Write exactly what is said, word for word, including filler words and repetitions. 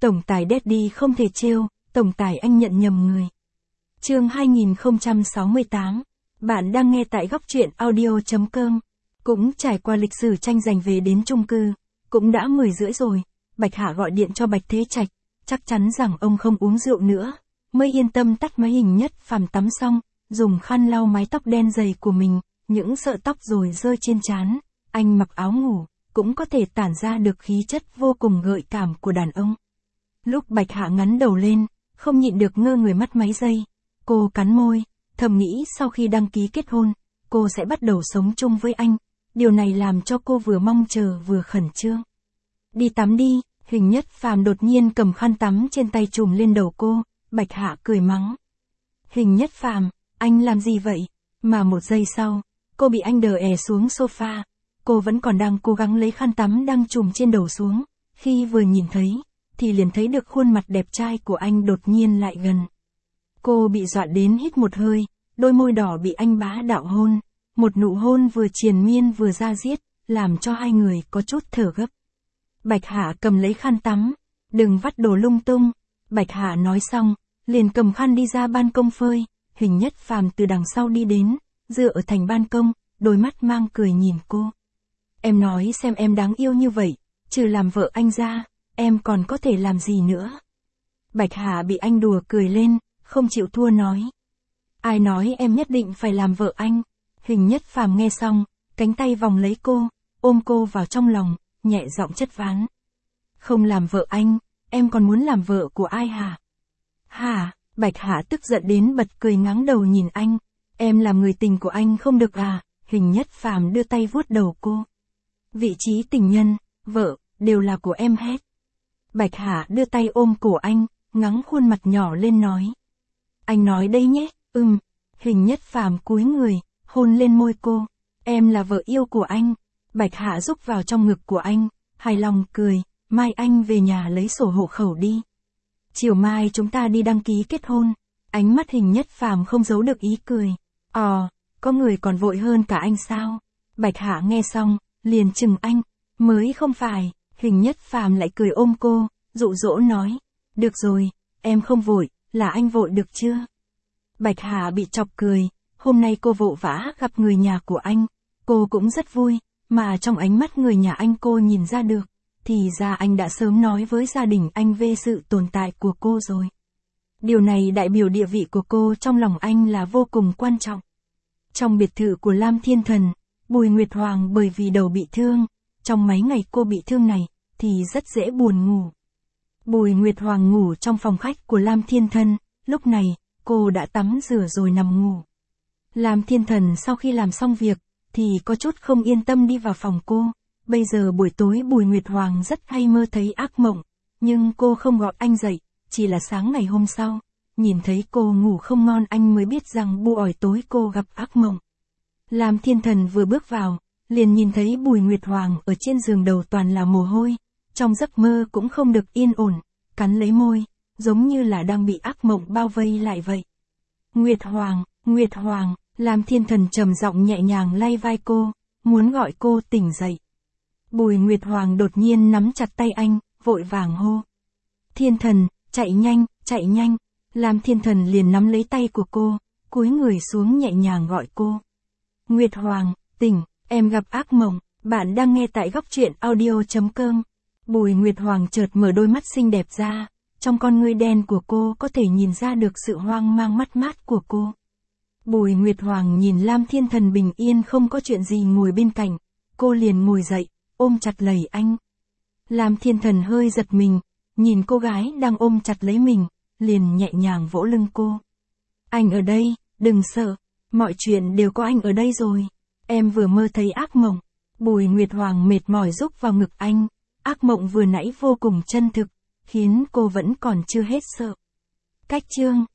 Tổng tài Daddy không thể trêu, tổng tài anh nhận nhầm người. Chương hai nghìn không trăm sáu mươi tám. Bạn đang nghe tại góc truyện audio chấm com. Cũng trải qua lịch sử tranh giành về đến chung cư, cũng đã mười rưỡi rồi, Bạch Hạ gọi điện cho Bạch Thế Trạch, chắc chắn rằng ông không uống rượu nữa, mới yên tâm tắt máy. Hình Nhất Phàm tắm xong, dùng khăn lau mái tóc đen dày của mình, những sợi tóc rồi rơi trên trán, anh mặc áo ngủ, cũng có thể tản ra được khí chất vô cùng gợi cảm của đàn ông. Lúc Bạch Hạ ngắn đầu lên, không nhịn được ngơ người mắt mấy giây, cô cắn môi, thầm nghĩ sau khi đăng ký kết hôn, cô sẽ bắt đầu sống chung với anh, điều này làm cho cô vừa mong chờ vừa khẩn trương. Đi tắm đi, Hình Nhất Phàm đột nhiên cầm khăn tắm trên tay trùm lên đầu cô, Bạch Hạ cười mắng. Hình Nhất Phàm, anh làm gì vậy? Mà một giây sau, cô bị anh đè è xuống sofa, cô vẫn còn đang cố gắng lấy khăn tắm đang trùm trên đầu xuống, khi vừa nhìn thấy, thì liền thấy được khuôn mặt đẹp trai của anh đột nhiên lại gần. Cô bị dọa đến hít một hơi, đôi môi đỏ bị anh bá đạo hôn, một nụ hôn vừa triền miên vừa da diết, làm cho hai người có chút thở gấp. Bạch Hạ cầm lấy khăn tắm, đừng vắt đồ lung tung, Bạch Hạ nói xong, liền cầm khăn đi ra ban công phơi. Hình Nhất Phàm từ đằng sau đi đến, dựa ở thành ban công, đôi mắt mang cười nhìn cô. Em nói xem em đáng yêu như vậy, trừ làm vợ anh ra, em còn có thể làm gì nữa? Bạch Hạ bị anh đùa cười lên, không chịu thua nói. Ai nói em nhất định phải làm vợ anh? Hình Nhất Phàm nghe xong, cánh tay vòng lấy cô, ôm cô vào trong lòng, nhẹ giọng chất vấn. Không làm vợ anh, em còn muốn làm vợ của ai hả? Hả? Bạch Hạ tức giận đến bật cười ngáng đầu nhìn anh. Em làm người tình của anh không được à? Hình Nhất Phàm đưa tay vuốt đầu cô. Vị trí tình nhân, vợ, đều là của em hết. Bạch Hạ đưa tay ôm cổ anh, ngắng khuôn mặt nhỏ lên nói. Anh nói đây nhé, ừm. Hình Nhất Phàm cúi người, hôn lên môi cô. Em là vợ yêu của anh. Bạch Hạ rúc vào trong ngực của anh, hài lòng cười, mai anh về nhà lấy sổ hộ khẩu đi. Chiều mai chúng ta đi đăng ký kết hôn. Ánh mắt Hình Nhất Phàm không giấu được ý cười. Ồ, có người còn vội hơn cả anh sao? Bạch Hạ nghe xong, liền chừng anh. Mới không phải. Hình Nhất Phàm lại cười ôm cô, dụ dỗ nói. Được rồi, em không vội, là anh vội được chưa? Bạch Hạ bị chọc cười. Hôm nay cô vội vã gặp người nhà của anh. Cô cũng rất vui, mà trong ánh mắt người nhà anh cô nhìn ra được. Thì ra anh đã sớm nói với gia đình anh về sự tồn tại của cô rồi. Điều này đại biểu địa vị của cô trong lòng anh là vô cùng quan trọng. Trong biệt thự của Lam Thiên Thần, Bùi Nguyệt Hoàng bởi vì đầu bị thương, trong mấy ngày cô bị thương này, thì rất dễ buồn ngủ. Bùi Nguyệt Hoàng ngủ trong phòng khách của Lam Thiên Thần, lúc này, cô đã tắm rửa rồi nằm ngủ. Lam Thiên Thần sau khi làm xong việc, thì có chút không yên tâm đi vào phòng cô. Bây giờ buổi tối Bùi Nguyệt Hoàng rất hay mơ thấy ác mộng, nhưng cô không gọi anh dậy, chỉ là sáng ngày hôm sau, nhìn thấy cô ngủ không ngon anh mới biết rằng buổi tối cô gặp ác mộng. Lam Thiên Thần vừa bước vào, liền nhìn thấy Bùi Nguyệt Hoàng ở trên giường đầu toàn là mồ hôi, trong giấc mơ cũng không được yên ổn, cắn lấy môi, giống như là đang bị ác mộng bao vây lại vậy. Nguyệt Hoàng, Nguyệt Hoàng, Lam Thiên Thần trầm giọng nhẹ nhàng lay vai cô, muốn gọi cô tỉnh dậy. Bùi Nguyệt Hoàng đột nhiên nắm chặt tay anh, vội vàng hô. Thiên Thần, chạy nhanh, chạy nhanh. Lam Thiên Thần liền nắm lấy tay của cô, cúi người xuống nhẹ nhàng gọi cô. Nguyệt Hoàng, tỉnh, em gặp ác mộng, bạn đang nghe tại góc truyện audio chấm com. Bùi Nguyệt Hoàng chợt mở đôi mắt xinh đẹp ra, trong con ngươi đen của cô có thể nhìn ra được sự hoang mang mất mát của cô. Bùi Nguyệt Hoàng nhìn Lam Thiên Thần bình yên không có chuyện gì ngồi bên cạnh, cô liền ngồi dậy, ôm chặt lấy anh. Lam Thiên Thần hơi giật mình, nhìn cô gái đang ôm chặt lấy mình, liền nhẹ nhàng vỗ lưng cô. Anh ở đây, đừng sợ, mọi chuyện đều có anh ở đây rồi. Em vừa mơ thấy ác mộng. Bùi Nguyệt Hoàng mệt mỏi rúc vào ngực anh, ác mộng vừa nãy vô cùng chân thực, khiến cô vẫn còn chưa hết sợ. Cách chương